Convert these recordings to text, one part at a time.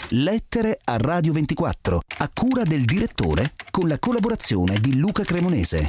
Lettere a Radio 24, a cura del direttore, con la collaborazione di Luca Cremonese.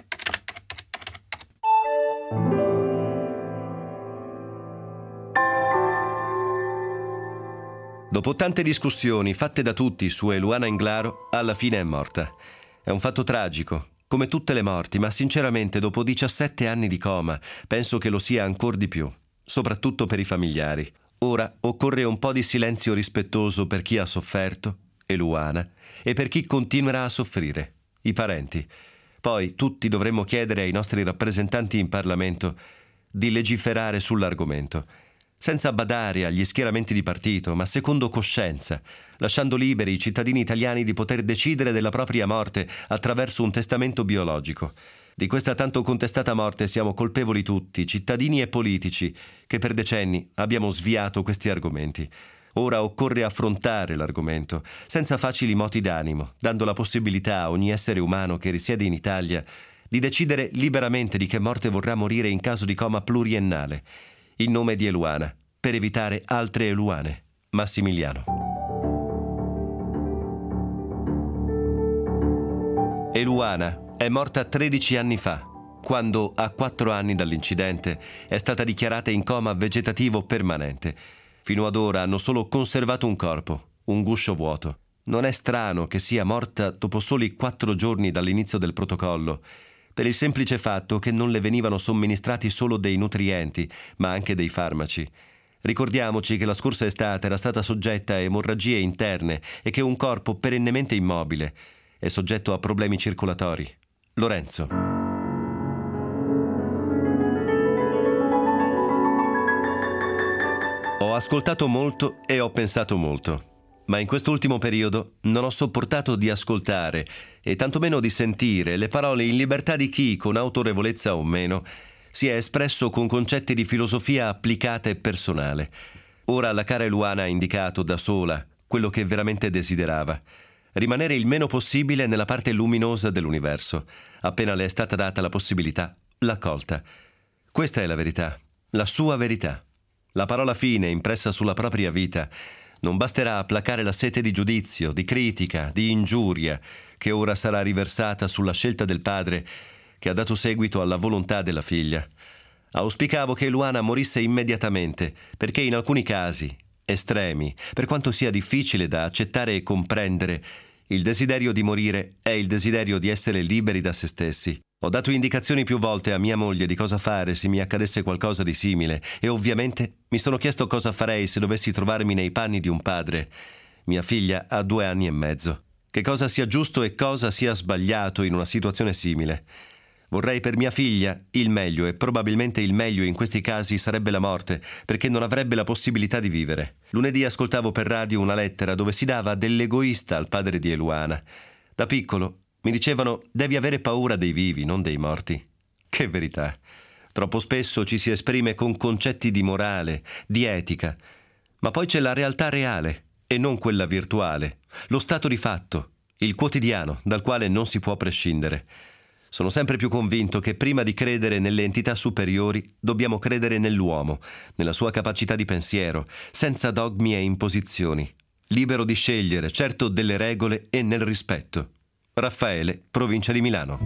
Dopo tante discussioni fatte da tutti su Eluana Englaro, alla fine è morta. È un fatto tragico, come tutte le morti, ma sinceramente dopo 17 anni di coma penso che lo sia ancor di più, soprattutto per i familiari. Ora occorre un po' di silenzio rispettoso per chi ha sofferto, Eluana, e per chi continuerà a soffrire, i parenti. Poi tutti dovremmo chiedere ai nostri rappresentanti in Parlamento di legiferare sull'argomento, senza badare agli schieramenti di partito, ma secondo coscienza, lasciando liberi i cittadini italiani di poter decidere della propria morte attraverso un testamento biologico. Di questa tanto contestata morte siamo colpevoli tutti, cittadini e politici, che per decenni abbiamo sviato questi argomenti. Ora occorre affrontare l'argomento, senza facili moti d'animo, dando la possibilità a ogni essere umano che risiede in Italia di decidere liberamente di che morte vorrà morire in caso di coma pluriennale, in nome di Eluana, per evitare altre Eluane. Massimiliano. Eluana è morta 13 anni fa, quando, a 4 anni dall'incidente, è stata dichiarata in coma vegetativo permanente. Fino ad ora hanno solo conservato un corpo, un guscio vuoto. Non è strano che sia morta dopo soli 4 giorni dall'inizio del protocollo, per il semplice fatto che non le venivano somministrati solo dei nutrienti, ma anche dei farmaci. Ricordiamoci che la scorsa estate era stata soggetta a emorragie interne e che un corpo perennemente immobile è soggetto a problemi circolatori. Lorenzo. Ho ascoltato molto e ho pensato molto, ma in quest'ultimo periodo non ho sopportato di ascoltare e tantomeno di sentire le parole in libertà di chi, con autorevolezza o meno, si è espresso con concetti di filosofia applicata e personale. Ora la cara Eluana ha indicato da sola quello che veramente desiderava: rimanere il meno possibile nella parte luminosa dell'universo. Appena le è stata data la possibilità, l'ha colta. Questa è la verità, la sua verità. La parola fine impressa sulla propria vita non basterà a placare la sete di giudizio, di critica, di ingiuria che ora sarà riversata sulla scelta del padre che ha dato seguito alla volontà della figlia. Auspicavo che Eluana morisse immediatamente, perché in alcuni casi estremi, per quanto sia difficile da accettare e comprendere, il desiderio di morire è il desiderio di essere liberi da se stessi. Ho dato indicazioni più volte a mia moglie di cosa fare se mi accadesse qualcosa di simile e ovviamente mi sono chiesto cosa farei se dovessi trovarmi nei panni di un padre. Mia figlia ha 2 anni e mezzo. Che cosa sia giusto e cosa sia sbagliato in una situazione simile. Vorrei per mia figlia il meglio e probabilmente il meglio in questi casi sarebbe la morte, perché non avrebbe la possibilità di vivere. Lunedì ascoltavo per radio una lettera dove si dava dell'egoista al padre di Eluana. Da piccolo mi dicevano: devi avere paura dei vivi, non dei morti. Che verità! Troppo spesso ci si esprime con concetti di morale, di etica, ma poi c'è la realtà reale e non quella virtuale, lo stato di fatto, il quotidiano dal quale non si può prescindere. Sono sempre più convinto che prima di credere nelle entità superiori dobbiamo credere nell'uomo, nella sua capacità di pensiero, senza dogmi e imposizioni, libero di scegliere, certo delle regole e nel rispetto. Raffaele, provincia di Milano.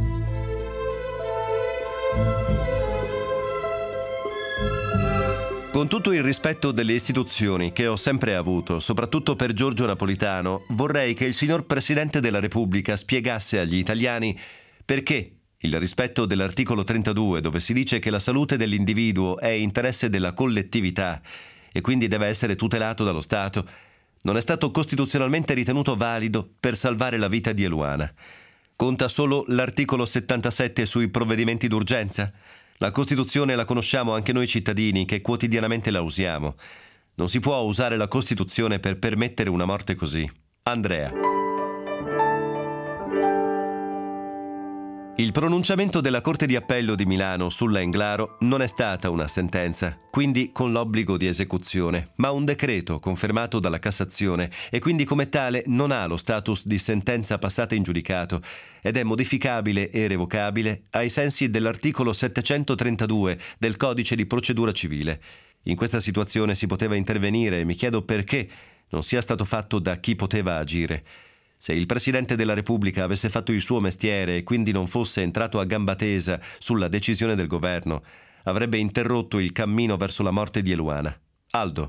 Con tutto il rispetto delle istituzioni che ho sempre avuto, soprattutto per Giorgio Napolitano, vorrei che il signor Presidente della Repubblica spiegasse agli italiani perché il rispetto dell'articolo 32, dove si dice che la salute dell'individuo è interesse della collettività e quindi deve essere tutelato dallo Stato, non è stato costituzionalmente ritenuto valido per salvare la vita di Eluana. Conta solo l'articolo 77 sui provvedimenti d'urgenza? La Costituzione la conosciamo anche noi cittadini che quotidianamente la usiamo. Non si può usare la Costituzione per permettere una morte così. Andrea. Il pronunciamento della Corte di Appello di Milano sulla Englaro non è stata una sentenza, quindi con l'obbligo di esecuzione, ma un decreto confermato dalla Cassazione e quindi come tale non ha lo status di sentenza passata in giudicato ed è modificabile e revocabile ai sensi dell'articolo 732 del Codice di Procedura Civile. In questa situazione si poteva intervenire e mi chiedo perché non sia stato fatto da chi poteva agire. Se il Presidente della Repubblica avesse fatto il suo mestiere e quindi non fosse entrato a gamba tesa sulla decisione del governo, avrebbe interrotto il cammino verso la morte di Eluana. Aldo.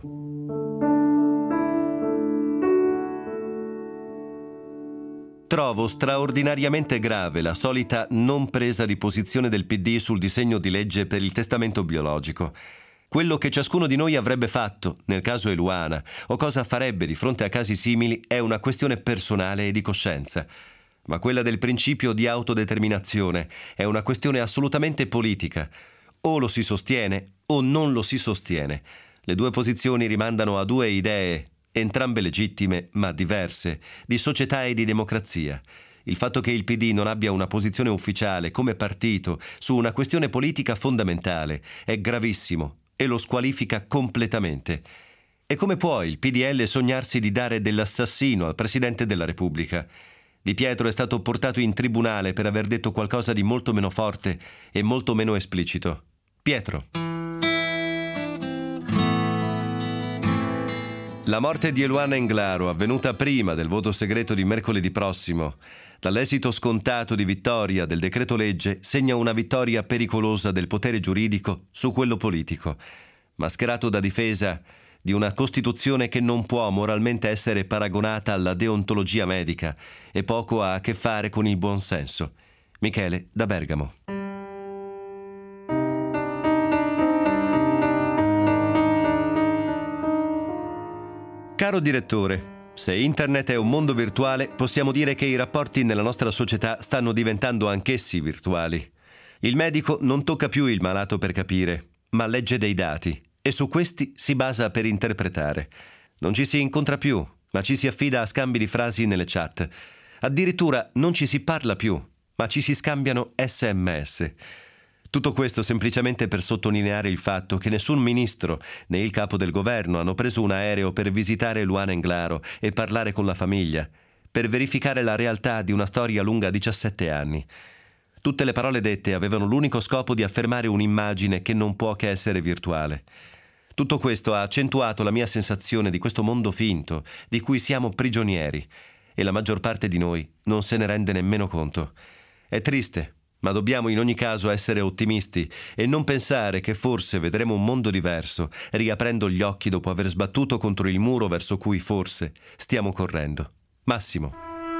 Trovo straordinariamente grave la solita non presa di posizione del PD sul disegno di legge per il testamento biologico. Quello che ciascuno di noi avrebbe fatto nel caso Eluana o cosa farebbe di fronte a casi simili è una questione personale e di coscienza. Ma quella del principio di autodeterminazione è una questione assolutamente politica. O lo si sostiene o non lo si sostiene. Le due posizioni rimandano a due idee, entrambe legittime ma diverse, di società e di democrazia. Il fatto che il PD non abbia una posizione ufficiale come partito su una questione politica fondamentale è gravissimo e lo squalifica completamente. E come può il PDL sognarsi di dare dell'assassino al Presidente della Repubblica? Di Pietro è stato portato in tribunale per aver detto qualcosa di molto meno forte e molto meno esplicito. Pietro. La morte di Eluana Englaro, avvenuta prima del voto segreto di mercoledì prossimo, dall'esito scontato di vittoria del decreto legge, segna una vittoria pericolosa del potere giuridico su quello politico, mascherato da difesa di una Costituzione che non può moralmente essere paragonata alla deontologia medica e poco ha a che fare con il buonsenso. Michele da Bergamo. Caro direttore, se internet è un mondo virtuale, possiamo dire che i rapporti nella nostra società stanno diventando anch'essi virtuali. Il medico non tocca più il malato per capire, ma legge dei dati e su questi si basa per interpretare. Non ci si incontra più, ma ci si affida a scambi di frasi nelle chat. Addirittura non ci si parla più, ma ci si scambiano SMS. Tutto questo semplicemente per sottolineare il fatto che nessun ministro né il capo del governo hanno preso un aereo per visitare Eluana Englaro e parlare con la famiglia, per verificare la realtà di una storia lunga 17 anni. Tutte le parole dette avevano l'unico scopo di affermare un'immagine che non può che essere virtuale. Tutto questo ha accentuato la mia sensazione di questo mondo finto, di cui siamo prigionieri, e la maggior parte di noi non se ne rende nemmeno conto. È triste, ma dobbiamo in ogni caso essere ottimisti e non pensare che forse vedremo un mondo diverso, riaprendo gli occhi dopo aver sbattuto contro il muro verso cui forse stiamo correndo. Massimo.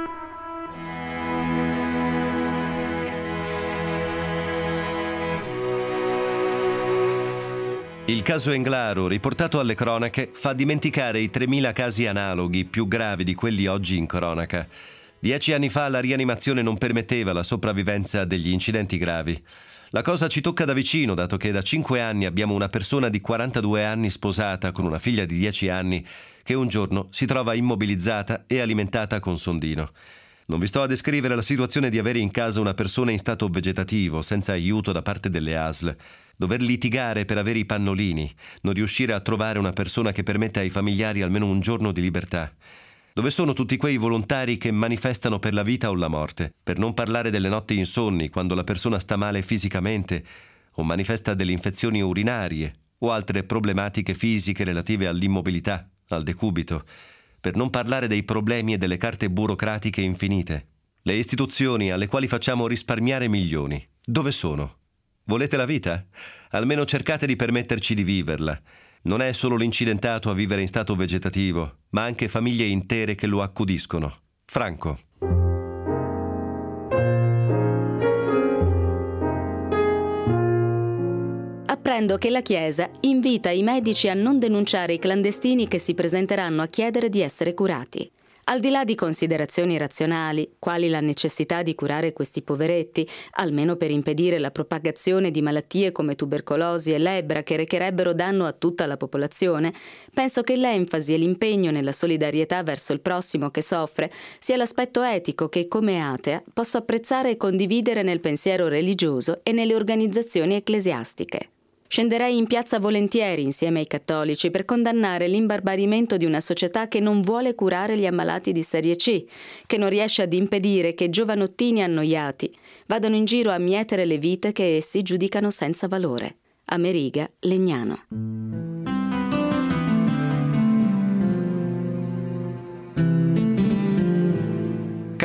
Il caso Englaro, riportato alle cronache, fa dimenticare i 3.000 casi analoghi più gravi di quelli oggi in cronaca. 10 anni fa la rianimazione non permetteva la sopravvivenza degli incidenti gravi. La cosa ci tocca da vicino, dato che da 5 anni abbiamo una persona di 42 anni sposata con una figlia di 10 anni che un giorno si trova immobilizzata e alimentata con sondino. Non vi sto a descrivere la situazione di avere in casa una persona in stato vegetativo, senza aiuto da parte delle ASL, dover litigare per avere i pannolini, non riuscire a trovare una persona che permetta ai familiari almeno un giorno di libertà. Dove sono tutti quei volontari che manifestano per la vita o la morte, per non parlare delle notti insonni quando la persona sta male fisicamente o manifesta delle infezioni urinarie o altre problematiche fisiche relative all'immobilità, al decubito, per non parlare dei problemi e delle carte burocratiche infinite. Le istituzioni alle quali facciamo risparmiare milioni, dove sono? Volete la vita? Almeno cercate di permetterci di viverla. Non è solo l'incidentato a vivere in stato vegetativo, ma anche famiglie intere che lo accudiscono. Franco. Apprendo che la Chiesa invita i medici a non denunciare i clandestini che si presenteranno a chiedere di essere curati. Al di là di considerazioni razionali, quali la necessità di curare questi poveretti, almeno per impedire la propagazione di malattie come tubercolosi e lebbra che recherebbero danno a tutta la popolazione, penso che l'enfasi e l'impegno nella solidarietà verso il prossimo che soffre sia l'aspetto etico che, come atea, posso apprezzare e condividere nel pensiero religioso e nelle organizzazioni ecclesiastiche. Scenderei in piazza volentieri insieme ai cattolici per condannare l'imbarbarimento di una società che non vuole curare gli ammalati di serie C, che non riesce ad impedire che giovanottini annoiati vadano in giro a mietere le vite che essi giudicano senza valore. Ameriga, Legnano.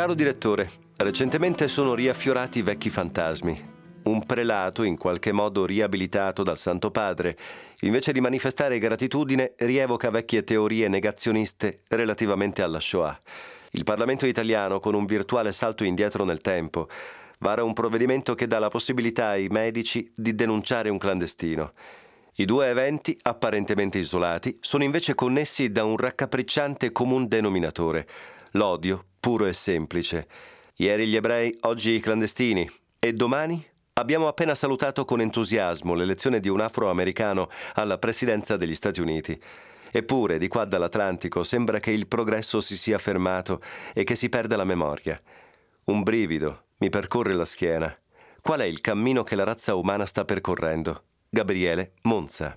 Caro direttore, recentemente sono riaffiorati vecchi fantasmi. Un prelato, in qualche modo riabilitato dal Santo Padre, invece di manifestare gratitudine, rievoca vecchie teorie negazioniste relativamente alla Shoah. Il Parlamento italiano, con un virtuale salto indietro nel tempo, vara un provvedimento che dà la possibilità ai medici di denunciare un clandestino. I due eventi, apparentemente isolati, sono invece connessi da un raccapricciante comun denominatore: l'odio puro e semplice. Ieri gli ebrei, oggi i clandestini. E domani? Abbiamo appena salutato con entusiasmo l'elezione di un afroamericano alla presidenza degli Stati Uniti. Eppure, di qua dall'Atlantico, sembra che il progresso si sia fermato e che si perda la memoria. Un brivido mi percorre la schiena. Qual è il cammino che la razza umana sta percorrendo? Gabriele Monza.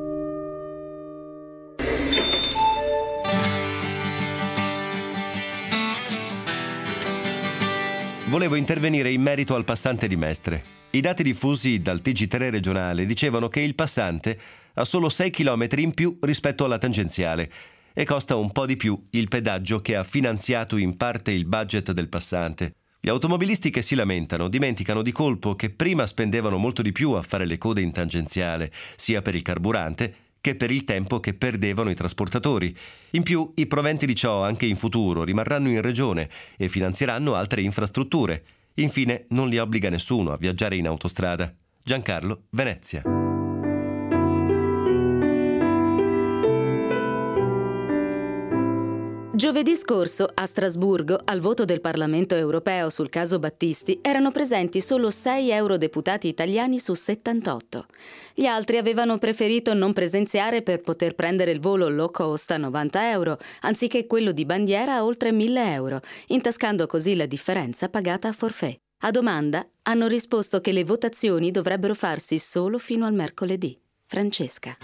Volevo intervenire in merito al passante di Mestre. I dati diffusi dal TG3 regionale dicevano che il passante ha solo 6 km in più rispetto alla tangenziale e costa un po' di più il pedaggio che ha finanziato in parte il budget del passante. Gli automobilisti che si lamentano dimenticano di colpo che prima spendevano molto di più a fare le code in tangenziale, sia per il carburante che per il tempo che perdevano i trasportatori. In più, i proventi di ciò anche in futuro rimarranno in regione e finanzieranno altre infrastrutture. Infine, non li obbliga nessuno a viaggiare in autostrada. Giancarlo, Venezia. Giovedì scorso, a Strasburgo, al voto del Parlamento europeo sul caso Battisti, erano presenti solo 6 eurodeputati italiani su 78. Gli altri avevano preferito non presenziare per poter prendere il volo low cost a 90 euro, anziché quello di bandiera a oltre 1.000 euro, intascando così la differenza pagata a forfait. A domanda, hanno risposto che le votazioni dovrebbero farsi solo fino al mercoledì. Francesca.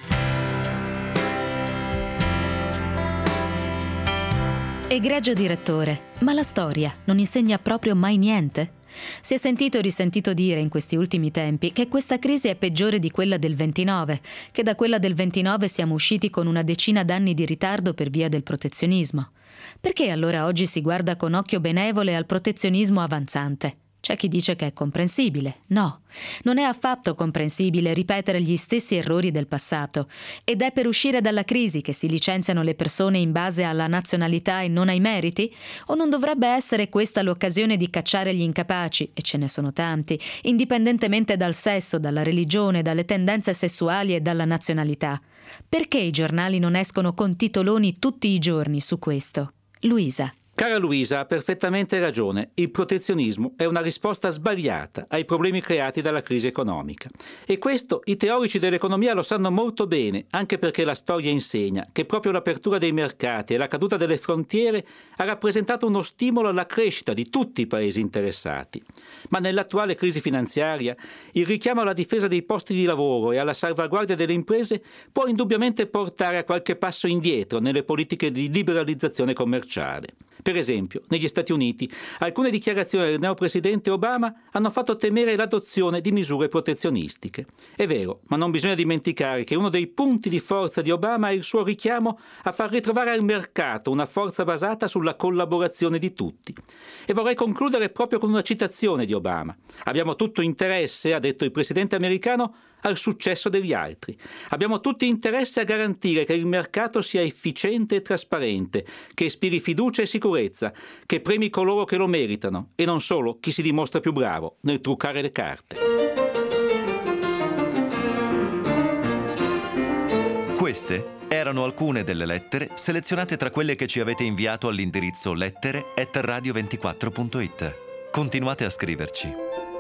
Egregio direttore, ma la storia non insegna proprio mai niente? Si è sentito e risentito dire in questi ultimi tempi che questa crisi è peggiore di quella del 29, che da quella del 29 siamo usciti con una decina d'anni di ritardo per via del protezionismo. Perché allora oggi si guarda con occhio benevole al protezionismo avanzante? C'è chi dice che è comprensibile. No, non è affatto comprensibile ripetere gli stessi errori del passato. Ed è per uscire dalla crisi che si licenziano le persone in base alla nazionalità e non ai meriti? O non dovrebbe essere questa l'occasione di cacciare gli incapaci, e ce ne sono tanti, indipendentemente dal sesso, dalla religione, dalle tendenze sessuali e dalla nazionalità? Perché i giornali non escono con titoloni tutti i giorni su questo? Luisa. Cara Luisa, ha perfettamente ragione. Il protezionismo è una risposta sbagliata ai problemi creati dalla crisi economica. E questo i teorici dell'economia lo sanno molto bene, anche perché la storia insegna che proprio l'apertura dei mercati e la caduta delle frontiere ha rappresentato uno stimolo alla crescita di tutti i paesi interessati. Ma nell'attuale crisi finanziaria, il richiamo alla difesa dei posti di lavoro e alla salvaguardia delle imprese può indubbiamente portare a qualche passo indietro nelle politiche di liberalizzazione commerciale. Per esempio, negli Stati Uniti, alcune dichiarazioni del neopresidente Obama hanno fatto temere l'adozione di misure protezionistiche. È vero, ma non bisogna dimenticare che uno dei punti di forza di Obama è il suo richiamo a far ritrovare al mercato una forza basata sulla collaborazione di tutti. E vorrei concludere proprio con una citazione di Obama. Abbiamo tutto interesse, ha detto il presidente americano, al successo degli altri. Abbiamo tutti interesse a garantire che il mercato sia efficiente e trasparente, che ispiri fiducia e sicurezza, che premi coloro che lo meritano e non solo chi si dimostra più bravo nel truccare le carte. Queste erano alcune delle lettere selezionate tra quelle che ci avete inviato all'indirizzo lettere@radio24.it. Continuate a scriverci.